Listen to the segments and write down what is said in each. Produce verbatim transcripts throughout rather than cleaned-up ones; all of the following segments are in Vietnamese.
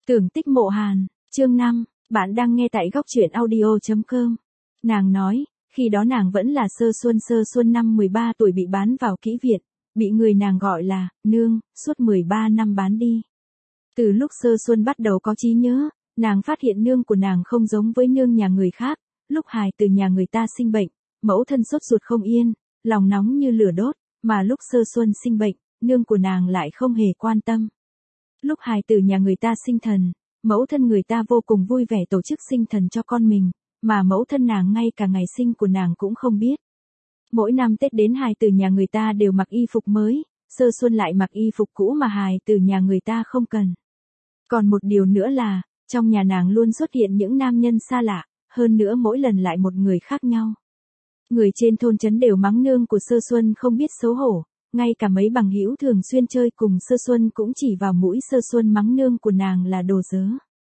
Tưởng tích mộ Hàn, chương năm, bạn đang nghe tại góc truyện audio chấm com. Nàng nói, khi đó nàng vẫn là Sơ Xuân Sơ Xuân năm mười ba tuổi bị bán vào kỹ viện, bị người nàng gọi là, nương, suốt mười ba năm bán đi. Từ lúc Sơ Xuân bắt đầu có trí nhớ, nàng phát hiện nương của nàng không giống với nương nhà người khác, lúc hài từ nhà người ta sinh bệnh, mẫu thân sốt ruột không yên, lòng nóng như lửa đốt, mà lúc Sơ Xuân sinh bệnh, nương của nàng lại không hề quan tâm. Lúc hài từ nhà người ta sinh thần, mẫu thân người ta vô cùng vui vẻ tổ chức sinh thần cho con mình, mà mẫu thân nàng ngay cả ngày sinh của nàng cũng không biết. Mỗi năm Tết đến hài từ nhà người ta đều mặc y phục mới, Sơ Xuân lại mặc y phục cũ mà hài từ nhà người ta không cần. Còn một điều nữa là, trong nhà nàng luôn xuất hiện những nam nhân xa lạ, hơn nữa mỗi lần lại một người khác nhau. Người trên thôn trấn đều mắng nương của Sơ Xuân không biết xấu hổ, ngay cả mấy bằng hữu thường xuyên chơi cùng Sơ Xuân cũng chỉ vào mũi Sơ Xuân mắng nương của nàng là đồ dớ.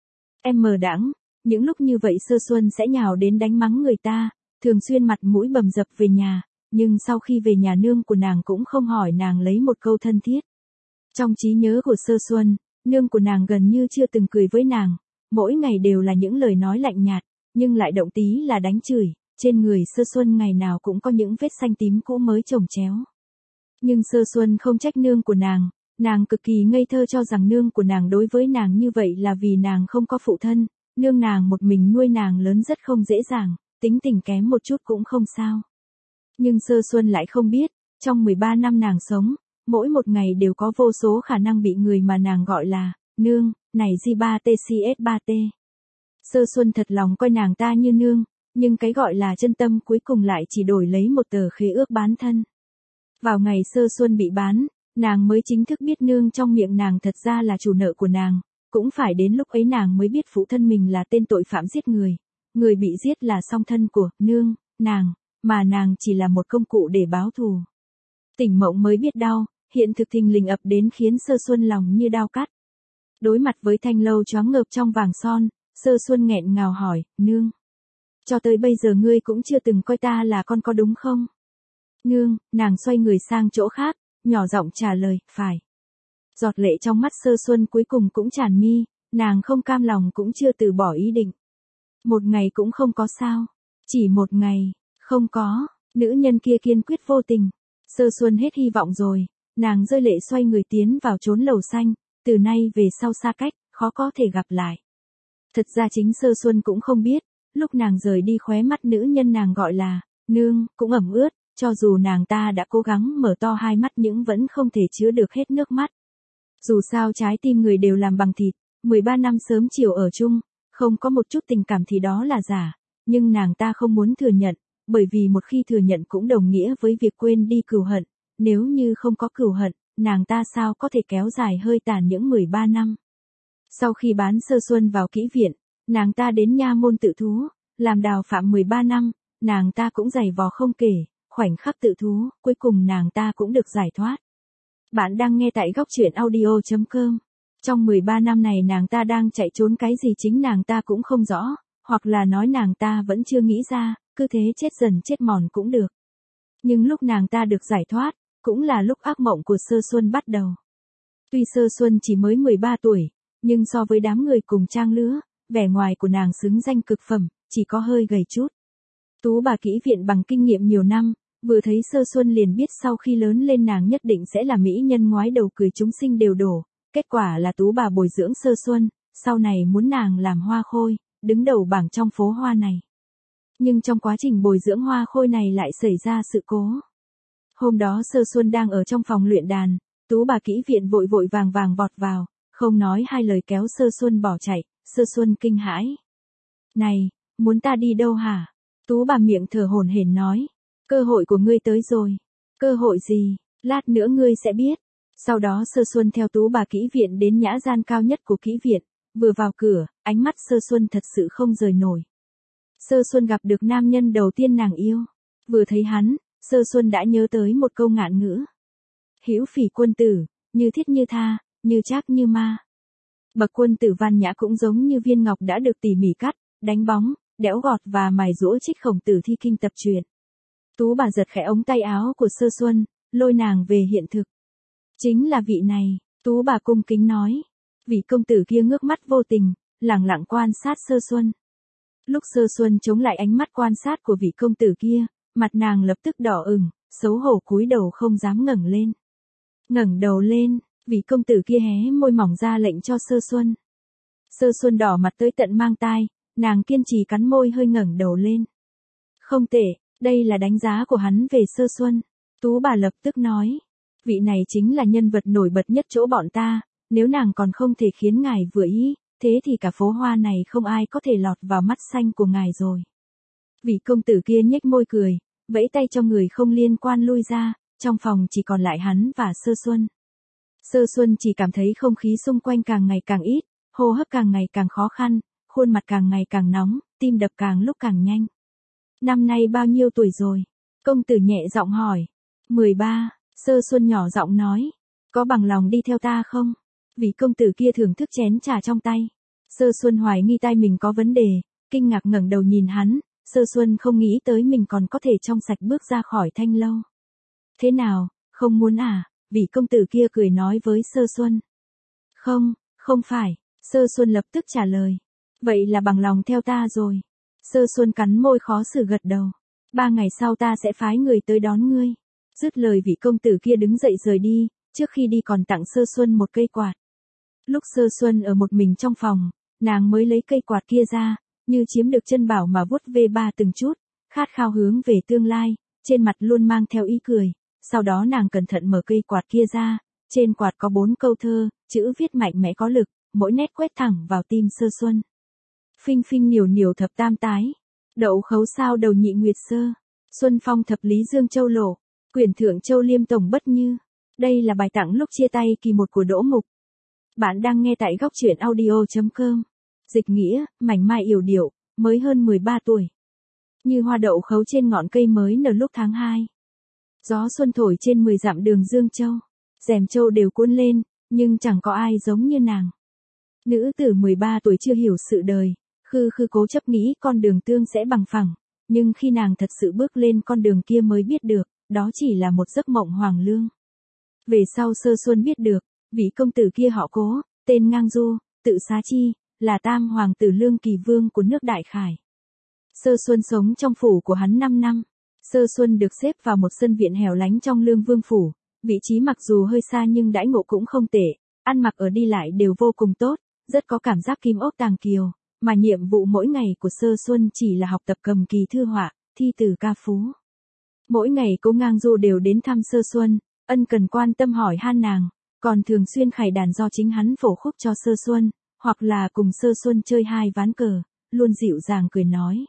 Em mờ đãng, những lúc như vậy Sơ Xuân sẽ nhào đến đánh mắng người ta, thường xuyên mặt mũi bầm dập về nhà, nhưng sau khi về nhà nương của nàng cũng không hỏi nàng lấy một câu thân thiết. Trong trí nhớ của Sơ Xuân, nương của nàng gần như chưa từng cười với nàng, mỗi ngày đều là những lời nói lạnh nhạt, nhưng lại động tí là đánh chửi, trên người Sơ Xuân ngày nào cũng có những vết xanh tím cũ mới chồng chéo. Nhưng Sơ Xuân không trách nương của nàng, nàng cực kỳ ngây thơ cho rằng nương của nàng đối với nàng như vậy là vì nàng không có phụ thân, nương nàng một mình nuôi nàng lớn rất không dễ dàng, tính tình kém một chút cũng không sao. Nhưng Sơ Xuân lại không biết, trong mười ba năm nàng sống, mỗi một ngày đều có vô số khả năng bị người mà nàng gọi là, nương, này G ba T C S ba T. Sơ Xuân thật lòng coi nàng ta như nương, nhưng cái gọi là chân tâm cuối cùng lại chỉ đổi lấy một tờ khế ước bán thân. Vào ngày Sơ Xuân bị bán, nàng mới chính thức biết nương trong miệng nàng thật ra là chủ nợ của nàng, cũng phải đến lúc ấy nàng mới biết phụ thân mình là tên tội phạm giết người, người bị giết là song thân của nương, nàng, mà nàng chỉ là một công cụ để báo thù. Tỉnh mộng mới biết đau, hiện thực thình lình ập đến khiến Sơ Xuân lòng như đao cắt. Đối mặt với thanh lâu choáng ngợp trong vàng son, Sơ Xuân nghẹn ngào hỏi, nương. Cho tới bây giờ ngươi cũng chưa từng coi ta là con có đúng không? Nương, nàng xoay người sang chỗ khác, nhỏ giọng trả lời, phải. Giọt lệ trong mắt Sơ Xuân cuối cùng cũng tràn mi, nàng không cam lòng cũng chưa từ bỏ ý định. Một ngày cũng không có sao, chỉ một ngày, không có, nữ nhân kia kiên quyết vô tình. Sơ Xuân hết hy vọng rồi, nàng rơi lệ xoay người tiến vào chốn lầu xanh, từ nay về sau xa cách, khó có thể gặp lại. Thật ra chính Sơ Xuân cũng không biết, lúc nàng rời đi khóe mắt nữ nhân nàng gọi là, nương, cũng ẩm ướt, cho dù nàng ta đã cố gắng mở to hai mắt nhưng vẫn không thể chứa được hết nước mắt. Dù sao trái tim người đều làm bằng thịt, mười ba năm sớm chiều ở chung, không có một chút tình cảm thì đó là giả, nhưng nàng ta không muốn thừa nhận, bởi vì một khi thừa nhận cũng đồng nghĩa với việc quên đi cừu hận, nếu như không có cừu hận, nàng ta sao có thể kéo dài hơi tàn những mười ba năm. Sau khi bán Sơ Xuân vào kỹ viện, nàng ta đến nha môn tự thú, làm đào phạm mười ba năm, nàng ta cũng giày vò không kể, khoảnh khắc tự thú, cuối cùng nàng ta cũng được giải thoát. Bạn đang nghe tại góc truyện audio chấm com. Trong mười ba năm này nàng ta đang chạy trốn cái gì chính nàng ta cũng không rõ, hoặc là nói nàng ta vẫn chưa nghĩ ra, cứ thế chết dần chết mòn cũng được. Nhưng lúc nàng ta được giải thoát, cũng là lúc ác mộng của Sơ Xuân bắt đầu. Tuy Sơ Xuân chỉ mới mười ba tuổi, nhưng so với đám người cùng trang lứa, vẻ ngoài của nàng xứng danh cực phẩm, chỉ có hơi gầy chút. Tú bà kỹ viện bằng kinh nghiệm nhiều năm, vừa thấy Sơ Xuân liền biết sau khi lớn lên nàng nhất định sẽ là mỹ nhân ngoái đầu cười chúng sinh đều đổ. Kết quả là tú bà bồi dưỡng Sơ Xuân, sau này muốn nàng làm hoa khôi, đứng đầu bảng trong phố hoa này. Nhưng trong quá trình bồi dưỡng hoa khôi này lại xảy ra sự cố. Hôm đó Sơ Xuân đang ở trong phòng luyện đàn, tú bà kỹ viện vội vội vàng vàng vọt vào, không nói hai lời kéo Sơ Xuân bỏ chạy. Sơ Xuân kinh hãi. Này, muốn ta đi đâu hả? Tú bà miệng thở hổn hển nói. Cơ hội của ngươi tới rồi. Cơ hội gì? Lát nữa ngươi sẽ biết. Sau đó Sơ Xuân theo tú bà kỹ viện đến nhã gian cao nhất của kỹ viện. Vừa vào cửa, ánh mắt Sơ Xuân thật sự không rời nổi. Sơ Xuân gặp được nam nhân đầu tiên nàng yêu. Vừa thấy hắn, Sơ Xuân đã nhớ tới một câu ngạn ngữ. Hữu phỉ quân tử, như thiết như tha, như trác như ma. Bậc quân tử văn nhã cũng giống như viên ngọc đã được tỉ mỉ cắt, đánh bóng, đẽo gọt và mài giũa trích Khổng Tử thi kinh tập truyện. Tú bà giật khẽ ống tay áo của Sơ Xuân, lôi nàng về hiện thực. Chính là vị này, tú bà cung kính nói. Vị công tử kia ngước mắt vô tình, lẳng lặng quan sát Sơ Xuân. Lúc Sơ Xuân chống lại ánh mắt quan sát của vị công tử kia, mặt nàng lập tức đỏ ửng, xấu hổ cúi đầu không dám ngẩng lên. Ngẩng đầu lên, vị công tử kia hé môi mỏng ra lệnh cho Sơ Xuân. Sơ Xuân đỏ mặt tới tận mang tai, nàng kiên trì cắn môi hơi ngẩng đầu lên. Không tệ, đây là đánh giá của hắn về Sơ Xuân. Tú bà lập tức nói, vị này chính là nhân vật nổi bật nhất chỗ bọn ta, nếu nàng còn không thể khiến ngài vừa ý, thế thì cả phố hoa này không ai có thể lọt vào mắt xanh của ngài rồi. Vị công tử kia nhếch môi cười, vẫy tay cho người không liên quan lui ra, trong phòng chỉ còn lại hắn và Sơ Xuân. Sơ Xuân chỉ cảm thấy không khí xung quanh càng ngày càng ít, hô hấp càng ngày càng khó khăn, khuôn mặt càng ngày càng nóng, tim đập càng lúc càng nhanh. Năm nay bao nhiêu tuổi rồi? Công tử nhẹ giọng hỏi. mười ba, Sơ Xuân nhỏ giọng nói. Có bằng lòng đi theo ta không? Vị công tử kia thưởng thức chén trà trong tay. Sơ Xuân hoài nghi tai mình có vấn đề, kinh ngạc ngẩng đầu nhìn hắn, Sơ Xuân không nghĩ tới mình còn có thể trong sạch bước ra khỏi thanh lâu. Thế nào, không muốn à? Vị công tử kia cười nói với Sơ Xuân. Không, không phải, Sơ Xuân lập tức trả lời. Vậy là bằng lòng theo ta rồi. Sơ Xuân cắn môi khó xử gật đầu. Ba ngày sau ta sẽ phái người tới đón ngươi. Dứt lời vị công tử kia đứng dậy rời đi, trước khi đi còn tặng Sơ Xuân một cây quạt. Lúc Sơ Xuân ở một mình trong phòng, nàng mới lấy cây quạt kia ra, như chiếm được chân bảo mà vuốt ve ba từng chút, khát khao hướng về tương lai, trên mặt luôn mang theo ý cười. Sau đó nàng cẩn thận mở cây quạt kia ra, trên quạt có bốn câu thơ, chữ viết mạnh mẽ có lực, mỗi nét quét thẳng vào tim Sơ Xuân. Phinh phinh niểu niểu thập tam tái, đậu khấu sao đầu nhị nguyệt sơ, xuân phong thập lý dương châu lộ, quyển thượng châu liêm tổng bất như. Đây là bài tặng lúc chia tay kỳ một của Đỗ Mục. Bạn đang nghe tại góc truyện audio chấm com. Dịch nghĩa, mảnh mai yểu điệu, mới hơn mười ba tuổi. Như hoa đậu khấu trên ngọn cây mới nở lúc tháng hai. Gió xuân thổi trên mười dặm đường Dương Châu. Rèm châu đều cuốn lên, nhưng chẳng có ai giống như nàng. Nữ tử mười ba tuổi chưa hiểu sự đời, khư khư cố chấp nghĩ con đường tương sẽ bằng phẳng. Nhưng khi nàng thật sự bước lên con đường kia mới biết được, đó chỉ là một giấc mộng hoàng lương. Về sau Sơ Xuân biết được, vị công tử kia họ Cố, tên Ngang Du, tự Xá Chi, là tam hoàng tử Lương Kỳ Vương của nước Đại Khải. Sơ Xuân sống trong phủ của hắn năm năm. Sơ Xuân được xếp vào một sân viện hẻo lánh trong Lương Vương phủ, vị trí mặc dù hơi xa nhưng đãi ngộ cũng không tệ, ăn mặc ở đi lại đều vô cùng tốt, rất có cảm giác kim ốc tàng kiều, mà nhiệm vụ mỗi ngày của Sơ Xuân chỉ là học tập cầm kỳ thư họa, thi từ ca phú. Mỗi ngày Cố Ngang Du đều đến thăm Sơ Xuân, ân cần quan tâm hỏi han nàng, còn thường xuyên khải đàn do chính hắn phổ khúc cho Sơ Xuân, hoặc là cùng Sơ Xuân chơi hai ván cờ, luôn dịu dàng cười nói.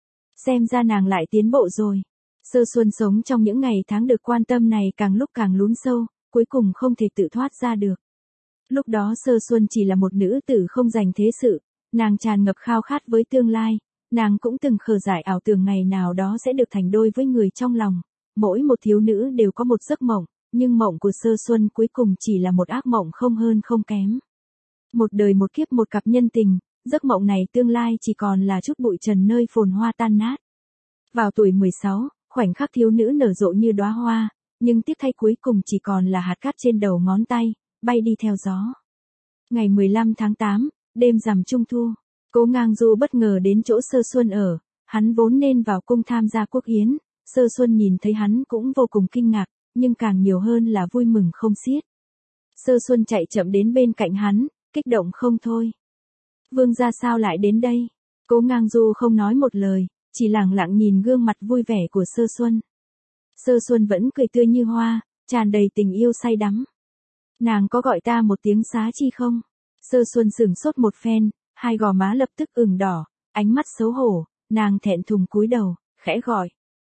Xem ra nàng lại tiến bộ rồi. Sơ Xuân sống trong những ngày tháng được quan tâm này càng lúc càng lún sâu, cuối cùng không thể tự thoát ra được. Lúc đó Sơ Xuân chỉ là một nữ tử không dành thế sự, nàng tràn ngập khao khát với tương lai, nàng cũng từng khờ dại ảo tưởng ngày nào đó sẽ được thành đôi với người trong lòng. Mỗi một thiếu nữ đều có một giấc mộng, nhưng mộng của Sơ Xuân cuối cùng chỉ là một ác mộng không hơn không kém. Một đời một kiếp một cặp nhân tình, giấc mộng này tương lai chỉ còn là chút bụi trần nơi phồn hoa tan nát. Vào tuổi mười sáu, khoảnh khắc thiếu nữ nở rộ như đóa hoa, nhưng tiếc thay cuối cùng chỉ còn là hạt cát trên đầu ngón tay, bay đi theo gió. Ngày mười lăm tháng tám, đêm rằm trung thu, Cố Ngang Du bất ngờ đến chỗ Sơ Xuân ở, hắn vốn nên vào cung tham gia quốc yến, Sơ Xuân nhìn thấy hắn cũng vô cùng kinh ngạc, nhưng càng nhiều hơn là vui mừng không xiết. Sơ Xuân chạy chậm đến bên cạnh hắn, kích động không thôi. Vương gia sao lại đến đây? Cố Ngang Du không nói một lời, chỉ lặng lặng nhìn gương mặt vui vẻ của Sơ Xuân. Sơ Xuân vẫn cười tươi như hoa, tràn đầy tình yêu say đắm. Nàng có gọi ta một tiếng Xá Chi không? Sơ Xuân sửng sốt một phen, hai gò má lập tức ửng đỏ, ánh mắt xấu hổ, nàng thẹn thùng cúi đầu, khẽ gọi.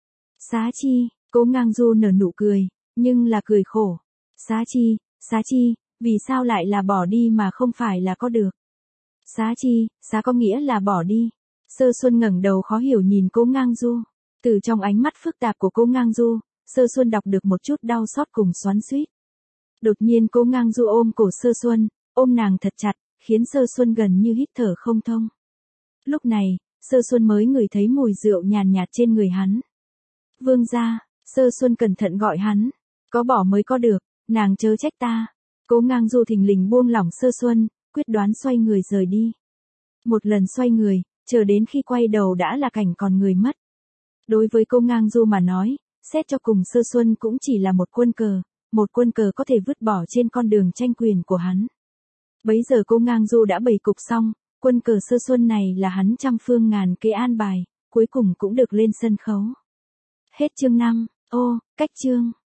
Xá Chi, Cố Ngang Du nở nụ cười, nhưng là cười khổ. Xá Chi, Xá Chi, vì sao lại là bỏ đi mà không phải là có được? Xá Chi, xá có nghĩa là bỏ đi. Sơ Xuân ngẩng đầu khó hiểu nhìn Cố Ngang Du. Từ trong ánh mắt phức tạp của Cố Ngang Du, Sơ Xuân đọc được một chút đau xót cùng xoắn xuýt. Đột nhiên Cố Ngang Du ôm cổ Sơ Xuân, ôm nàng thật chặt, khiến Sơ Xuân gần như hít thở không thông. Lúc này, Sơ Xuân mới ngửi thấy mùi rượu nhàn nhạt trên người hắn. Vương gia, Sơ Xuân cẩn thận gọi hắn. Có bỏ mới có được, nàng chớ trách ta. Cố Ngang Du thình lình buông lỏng Sơ Xuân, quyết đoán xoay người rời đi. Một lần xoay người, chờ đến khi quay đầu đã là cảnh còn người mất. Đối với cô Ngang Du mà nói, xét cho cùng Sơ Xuân cũng chỉ là một quân cờ, một quân cờ có thể vứt bỏ trên con đường tranh quyền của hắn. Bấy giờ cô Ngang Du đã bày cục xong, quân cờ Sơ Xuân này là hắn trăm phương ngàn kế an bài, cuối cùng cũng được lên sân khấu. Hết chương năm. Ô, cách chương.